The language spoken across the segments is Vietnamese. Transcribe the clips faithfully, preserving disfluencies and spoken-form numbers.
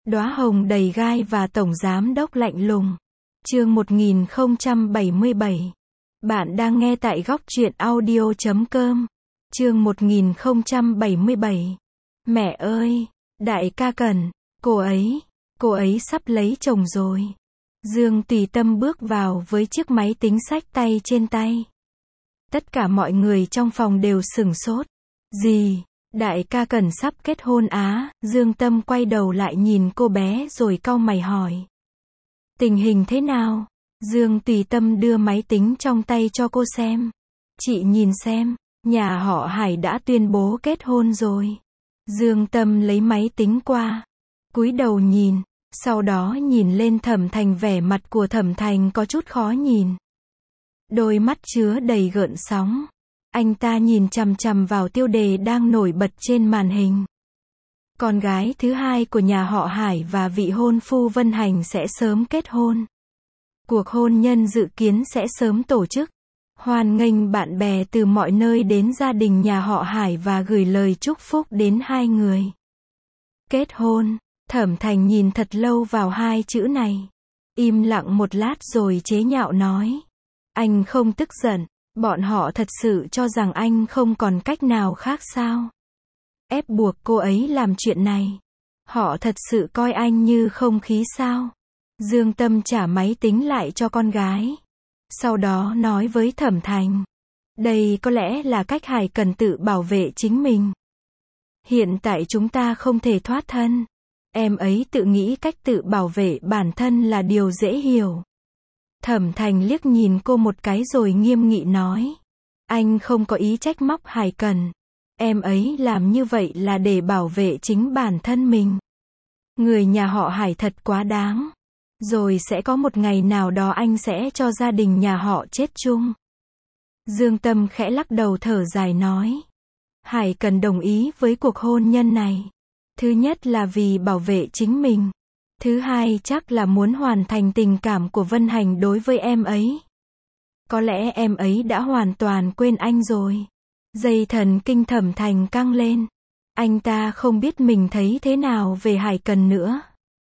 Đóa hồng đầy gai và tổng giám đốc lạnh lùng. Chương một nghìn không trăm bảy mươi bảy. Bạn đang nghe tại góc truyện audio chấm com. Chương một nghìn không trăm bảy mươi bảy. Mẹ ơi, đại ca Cẩn, cô ấy, cô ấy sắp lấy chồng rồi. Dương Tùy Tâm bước vào với chiếc máy tính xách tay trên tay. Tất cả mọi người trong phòng đều sửng sốt. Gì? Đại ca Cẩn sắp kết hôn á? Dương Tâm quay đầu lại nhìn cô bé rồi cau mày hỏi. Tình hình thế nào? Dương Tùy Tâm đưa máy tính trong tay cho cô xem. Chị nhìn xem, nhà họ Hải đã tuyên bố kết hôn rồi. Dương Tâm lấy máy tính qua, cúi đầu nhìn, sau đó nhìn lên Thẩm Thành, vẻ mặt của Thẩm Thành có chút khó nhìn. Đôi mắt chứa đầy gợn sóng. Anh ta nhìn chằm chằm vào tiêu đề đang nổi bật trên màn hình. Con gái thứ hai của nhà họ Hải và vị hôn phu Vân Hành sẽ sớm kết hôn. Cuộc hôn nhân dự kiến sẽ sớm tổ chức. Hoan nghênh bạn bè từ mọi nơi đến gia đình nhà họ Hải và gửi lời chúc phúc đến hai người. Kết hôn. Thẩm Thành nhìn thật lâu vào hai chữ này. Im lặng một lát rồi chế nhạo nói. Anh không tức giận. Bọn họ thật sự cho rằng anh không còn cách nào khác sao? Ép buộc cô ấy làm chuyện này. Họ thật sự coi anh như không khí sao? Dương Tâm trả máy tính lại cho con gái. Sau đó nói với Thẩm Thành. Đây có lẽ là cách Hải cần tự bảo vệ chính mình. Hiện tại chúng ta không thể thoát thân. Em ấy tự nghĩ cách tự bảo vệ bản thân là điều dễ hiểu. Thẩm Thành liếc nhìn cô một cái rồi nghiêm nghị nói. Anh không có ý trách móc Hải Cần. Em ấy làm như vậy là để bảo vệ chính bản thân mình. Người nhà họ Hải thật quá đáng. Rồi sẽ có một ngày nào đó anh sẽ cho gia đình nhà họ chết chung. Dương Tâm khẽ lắc đầu thở dài nói. Hải Cần đồng ý với cuộc hôn nhân này. Thứ nhất là vì bảo vệ chính mình. Thứ hai chắc là muốn hoàn thành tình cảm của Vân Hành đối với em ấy. Có lẽ em ấy đã hoàn toàn quên anh rồi. Dây thần kinh Thẩm Thành căng lên. Anh ta không biết mình thấy thế nào về Hải Cần nữa.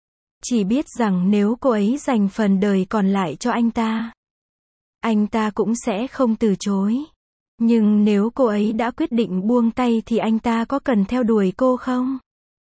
Chỉ biết rằng nếu cô ấy dành phần đời còn lại cho anh ta, anh ta cũng sẽ không từ chối. Nhưng nếu cô ấy đã quyết định buông tay thì anh ta có cần theo đuổi cô không?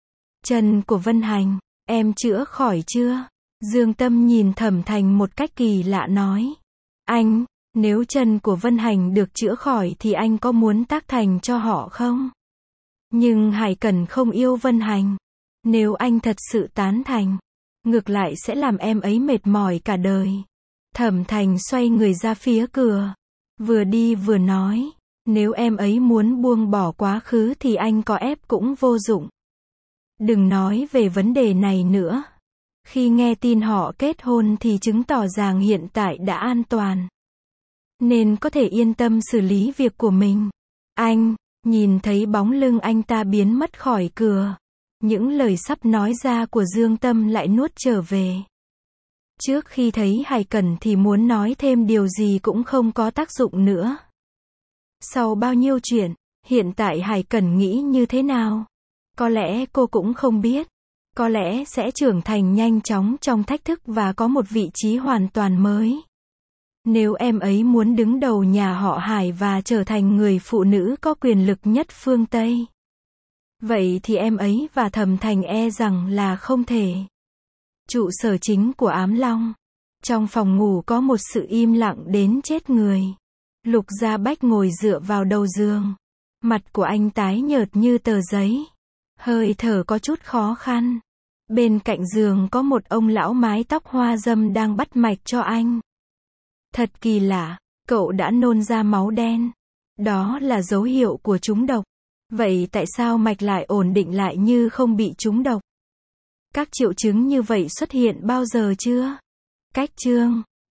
Chân của Vân Hành, em chữa khỏi chưa? Dương Tâm nhìn Thẩm Thành một cách kỳ lạ nói. Anh, nếu chân của Vân Hành được chữa khỏi thì anh có muốn tác thành cho họ không? Nhưng Hải Cần không yêu Vân Hành. Nếu anh thật sự tán thành, ngược lại sẽ làm em ấy mệt mỏi cả đời. Thẩm Thành xoay người ra phía cửa. Vừa đi vừa nói. Nếu em ấy muốn buông bỏ quá khứ thì anh có ép cũng vô dụng. Đừng nói về vấn đề này nữa. Khi nghe tin họ kết hôn thì chứng tỏ rằng hiện tại đã an toàn. Nên có thể yên tâm xử lý việc của mình. Anh, nhìn thấy bóng lưng anh ta biến mất khỏi cửa. Những lời sắp nói ra của Dương Tâm lại nuốt trở về. Trước khi thấy Hải Cần thì muốn nói thêm điều gì cũng không có tác dụng nữa. Sau bao nhiêu chuyện, hiện tại Hải Cần nghĩ như thế nào? Có lẽ cô cũng không biết. Có lẽ sẽ trưởng thành nhanh chóng trong thách thức và có một vị trí hoàn toàn mới. Nếu em ấy muốn đứng đầu nhà họ Hải và trở thành người phụ nữ có quyền lực nhất phương Tây, vậy thì em ấy và Thẩm Thành e rằng là không thể. Trụ sở chính của Ám Long. Trong phòng ngủ có một sự im lặng đến chết người. Lục Gia Bách ngồi dựa vào đầu giường. Mặt của anh tái nhợt như tờ giấy. Hơi thở có chút khó khăn. Bên cạnh giường có một ông lão mái tóc hoa râm đang bắt mạch cho anh. Thật kỳ lạ, cậu đã nôn ra máu đen. Đó là dấu hiệu của trúng độc. Vậy tại sao mạch lại ổn định lại như không bị trúng độc? Các triệu chứng như vậy xuất hiện bao giờ chưa? Cách chương